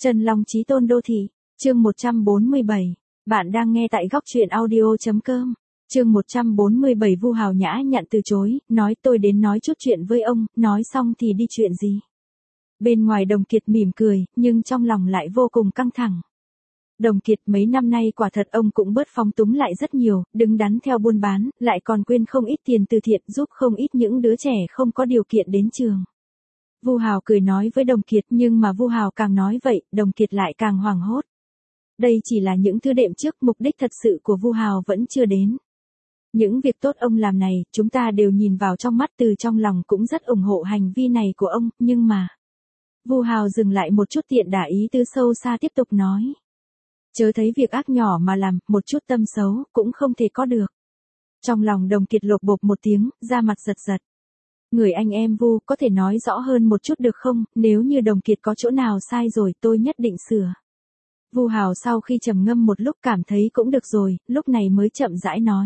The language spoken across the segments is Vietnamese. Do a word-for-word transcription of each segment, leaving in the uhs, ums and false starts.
Trần Long Chí Tôn Đô Thị, chương một trăm bốn mươi bảy. Bạn đang nghe tại góc truyện audio chấm com. Chương một trăm bốn mươi bảy. Vu Hào nhã nhặn từ chối, nói tôi đến nói chút chuyện với ông, nói xong thì đi chuyện gì. Bên ngoài Đồng Kiệt mỉm cười, nhưng trong lòng lại vô cùng căng thẳng. Đồng Kiệt mấy năm nay quả thật ông cũng bớt phóng túng lại rất nhiều, đứng đắn theo buôn bán, lại còn quyên không ít tiền từ thiện giúp không ít những đứa trẻ không có điều kiện đến trường. Vu Hào cười nói với Đồng Kiệt, nhưng mà Vu Hào càng nói vậy, Đồng Kiệt lại càng hoảng hốt. Đây chỉ là những thứ đệm trước, mục đích thật sự của Vu Hào vẫn chưa đến. Những việc tốt ông làm này, chúng ta đều nhìn vào trong mắt, từ trong lòng cũng rất ủng hộ hành vi này của ông, nhưng mà... Vu Hào dừng lại một chút, tiện đả ý tứ sâu xa tiếp tục nói. Chớ thấy việc ác nhỏ mà làm, một chút tâm xấu, cũng không thể có được. Trong lòng Đồng Kiệt lột bột một tiếng, da mặt giật giật. Người anh em Vu, có thể nói rõ hơn một chút được không, nếu như Đồng Kiệt có chỗ nào sai rồi tôi nhất định sửa. Vu Hào sau khi trầm ngâm một lúc cảm thấy cũng được rồi, lúc này mới chậm rãi nói.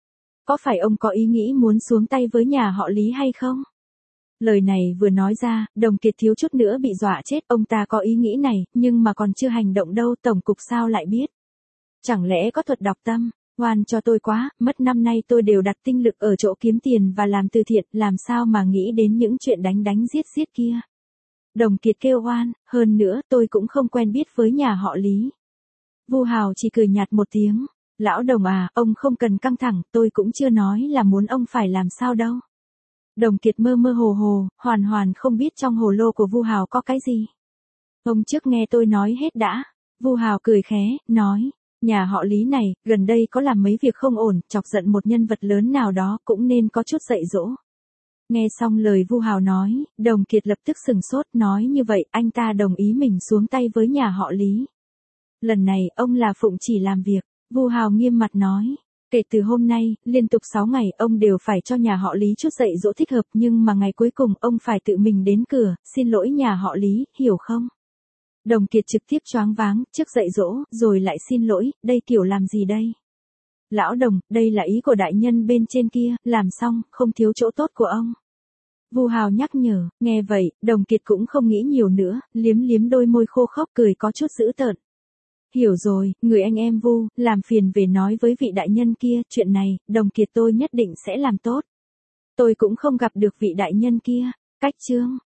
Có phải ông có ý nghĩ muốn xuống tay với nhà họ Lý hay không? Lời này vừa nói ra, Đồng Kiệt thiếu chút nữa bị dọa chết, ông ta có ý nghĩ này, nhưng mà còn chưa hành động đâu, tổng cục sao lại biết? Chẳng lẽ có thuật đọc tâm? Oan cho tôi quá, mất năm nay tôi đều đặt tinh lực ở chỗ kiếm tiền và làm từ thiện, làm sao mà nghĩ đến những chuyện đánh đánh giết giết kia. Đồng Kiệt kêu oan, hơn nữa tôi cũng không quen biết với nhà họ Lý. Vu Hào chỉ cười nhạt một tiếng, lão Đồng à, ông không cần căng thẳng, tôi cũng chưa nói là muốn ông phải làm sao đâu. Đồng Kiệt mơ mơ hồ hồ, hoàn hoàn không biết trong hồ lô của Vu Hào có cái gì. Ông trước nghe tôi nói hết đã. Vu Hào cười khẽ, nói. Nhà họ Lý này, gần đây có làm mấy việc không ổn, chọc giận một nhân vật lớn nào đó, cũng nên có chút dạy dỗ. Nghe xong lời Vu Hào nói, Đồng Kiệt lập tức sừng sốt, nói như vậy, anh ta đồng ý mình xuống tay với nhà họ Lý. Lần này, ông là phụng chỉ làm việc. Vu Hào nghiêm mặt nói. Kể từ hôm nay, liên tục sáu ngày, ông đều phải cho nhà họ Lý chút dạy dỗ thích hợp, nhưng mà ngày cuối cùng, ông phải tự mình đến cửa, xin lỗi nhà họ Lý, hiểu không? Đồng Kiệt trực tiếp choáng váng, trước dạy dỗ, rồi lại xin lỗi, đây kiểu làm gì đây? Lão Đồng, đây là ý của đại nhân bên trên kia, làm xong, không thiếu chỗ tốt của ông. Vu Hào nhắc nhở, nghe vậy, Đồng Kiệt cũng không nghĩ nhiều nữa, liếm liếm đôi môi khô khốc, cười có chút dữ tợn. Hiểu rồi, người anh em Vu, làm phiền về nói với vị đại nhân kia, chuyện này, Đồng Kiệt tôi nhất định sẽ làm tốt. Tôi cũng không gặp được vị đại nhân kia. Cách chương